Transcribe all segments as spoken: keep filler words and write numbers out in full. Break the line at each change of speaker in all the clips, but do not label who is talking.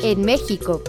en México.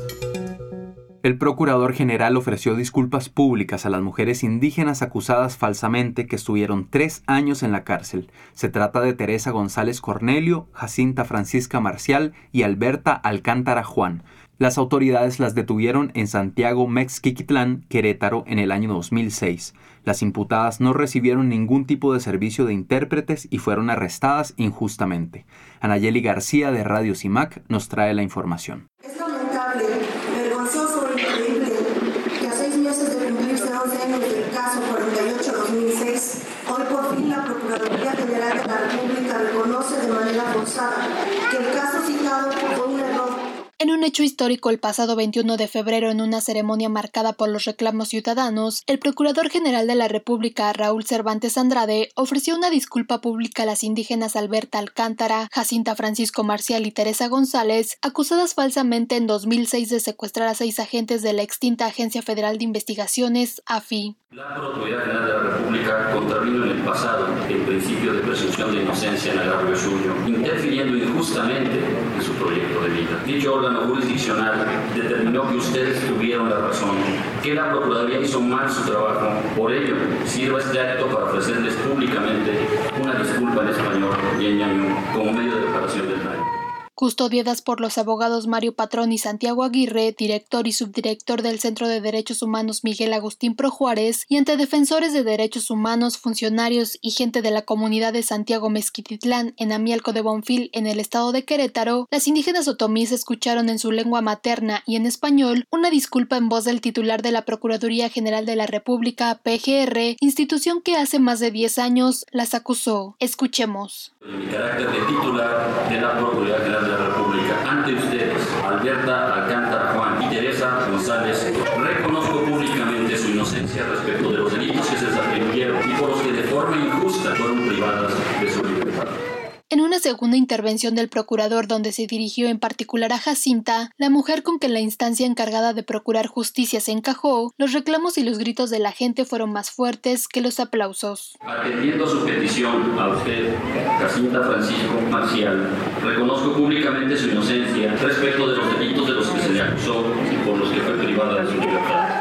El procurador general ofreció disculpas públicas a las mujeres indígenas acusadas falsamente que estuvieron tres años en la cárcel. Se trata de Teresa González Cornelio, Jacinta Francisca Marcial y Alberta Alcántara Juan. Las autoridades las detuvieron en Santiago Mexquiquitlán, Querétaro, en el año dos mil seis. Las imputadas no recibieron ningún tipo de servicio de intérpretes y fueron arrestadas injustamente. Anayeli García de Radio CIMAC nos trae la información.
Es lamentable, vergonzoso e increíble que a seis meses de cumplirse once años del caso cuarenta y ocho barra dos mil seis, hoy por fin la Procuraduría General de la República reconoce de manera forzada que el caso citado fue un error.
En un hecho histórico, el pasado veintiuno de febrero, en una ceremonia marcada por los reclamos ciudadanos, el Procurador General de la República, Raúl Cervantes Andrade, ofreció una disculpa pública a las indígenas Alberta Alcántara, Jacinta Francisco Marcial y Teresa González, acusadas falsamente en dos mil seis de secuestrar a seis agentes de la extinta Agencia Federal de Investigaciones, A F I.
La Procuraduría General de la República contravino en el pasado el principio de presunción de inocencia en agravio suyo, interfiriendo injustamente en su proyecto de vida. Dicho órgano jurisdiccional determinó que ustedes tuvieron la razón, que la Procuraduría hizo mal su trabajo. Por ello, sirva este acto para ofrecerles públicamente una disculpa en español y en ñañú como medio de reparación del daño.
Custodiadas por los abogados Mario Patrón y Santiago Aguirre, director y subdirector del Centro de Derechos Humanos Miguel Agustín Pro Juárez, y ante defensores de derechos humanos, funcionarios y gente de la comunidad de Santiago Mezquititlán, en Amialco de Bonfil, en el estado de Querétaro, las indígenas otomíes escucharon en su lengua materna y en español una disculpa en voz del titular de la Procuraduría General de la República, P G R, institución que hace más de diez años las acusó. Escuchemos.
En mi carácter de titular de la Procuraduría General de la República, ante ustedes, Alberta Alcántara Juan y Teresa González, reconozco públicamente su inocencia respecto de los delitos que se les atribuyeron y por los que de forma injusta fueron privadas de su libertad.
En una segunda intervención del procurador, donde se dirigió en particular a Jacinta, la mujer con que la instancia encargada de procurar justicia se encajó, los reclamos y los gritos de la gente fueron más fuertes que los aplausos.
Atendiendo su petición a usted, Jacinta Francisco Marcial, reconozco públicamente su inocencia respecto de los delitos de los que se le acusó y por los que fue privada de su libertad.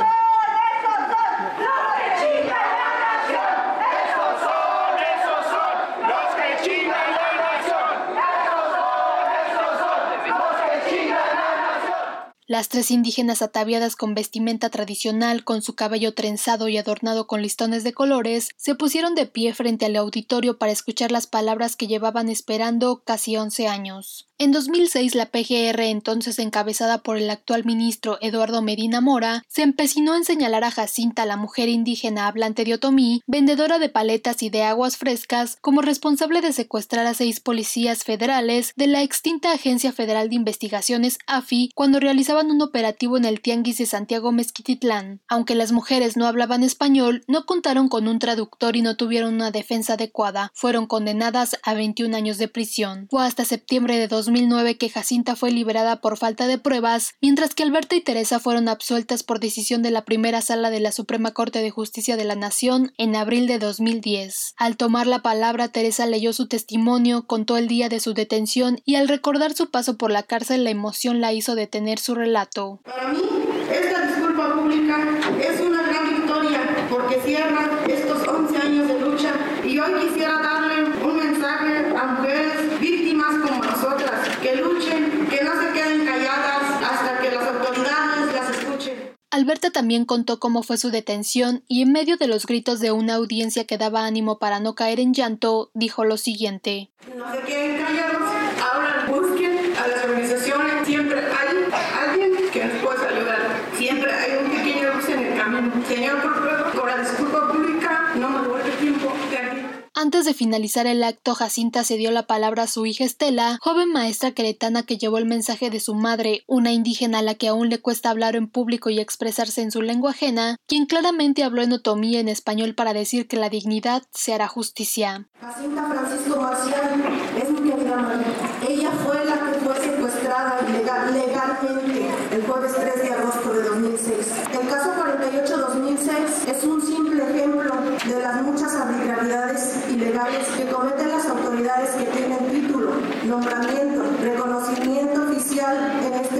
Las tres indígenas ataviadas con vestimenta tradicional, con su cabello trenzado y adornado con listones de colores, se pusieron de pie frente al auditorio para escuchar las palabras que llevaban esperando casi once años. En dos mil seis, la P G R, entonces encabezada por el actual ministro Eduardo Medina Mora, se empecinó en señalar a Jacinta, la mujer indígena hablante de otomí, vendedora de paletas y de aguas frescas, como responsable de secuestrar a seis policías federales de la extinta Agencia Federal de Investigaciones, A F I, cuando realizaban un operativo en el Tianguis de Santiago Mezquititlán. Aunque las mujeres no hablaban español, no contaron con un traductor y no tuvieron una defensa adecuada. Fueron condenadas a veintiún años de prisión. Fue hasta septiembre de dos mil nueve que Jacinta fue liberada por falta de pruebas, mientras que Alberta y Teresa fueron absueltas por decisión de la primera sala de la Suprema Corte de Justicia de la Nación en abril de dos mil diez. Al tomar la palabra, Teresa leyó su testimonio, contó el día de su detención y al recordar su paso por la cárcel, la emoción la hizo detener su relato.
Para mí, esta disculpa pública es una gran victoria porque cierra estos once años de lucha y hoy quisiera darle un mensaje a mujeres víctimas como nosotras, que luchen, que no se queden calladas hasta que las autoridades las escuchen.
Alberta también contó cómo fue su detención y en medio de los gritos de una audiencia que daba ánimo para no caer en llanto, dijo lo siguiente.
No se queden callados, ahora busquen a las organizaciones, siempre hay alguien que nos pueda ayudar, siempre hay un pequeño luz en el camino. Señor procurador, con la disculpa pública, no me vuelve tiempo de aquí.
Antes de finalizar el acto, Jacinta cedió la palabra a su hija Estela, joven maestra queretana que llevó el mensaje de su madre, una indígena a la que aún le cuesta hablar en público y expresarse en su lengua ajena, quien claramente habló en otomí y en español para decir que la dignidad se hará justicia.
Jacinta Francisco Marcial es mi querida madre. Ella fue la que fue secuestrada legal, legalmente el jueves tres de agosto de dos mil seis. El caso cuarenta y ocho barra dos mil seis es un simple ejemplo de las muchas arbitrariedades ilegales que cometen las autoridades que tienen título, nombramiento, reconocimiento oficial en este nuestro país.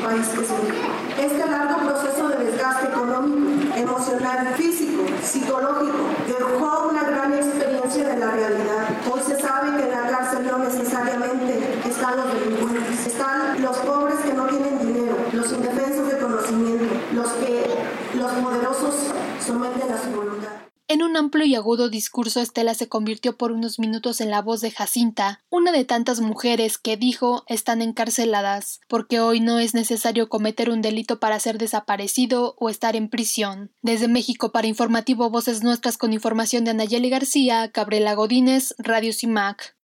país que es México. Este largo proceso de desgaste económico, emocional, físico, psicológico, dejó una gran experiencia de la realidad. Hoy se sabe que en la cárcel no necesariamente están los delincuentes, están los pobres que no tienen dinero, los indefensos de conocimiento, los que los poderosos someten a su voluntad.
En un amplio y agudo discurso, Estela se convirtió por unos minutos en la voz de Jacinta, una de tantas mujeres que, dijo, están encarceladas, porque hoy no es necesario cometer un delito para ser desaparecido o estar en prisión. Desde México, para Informativo Voces Nuestras, con información de Anayeli García, Gabriela Godínez, Radio CIMAC.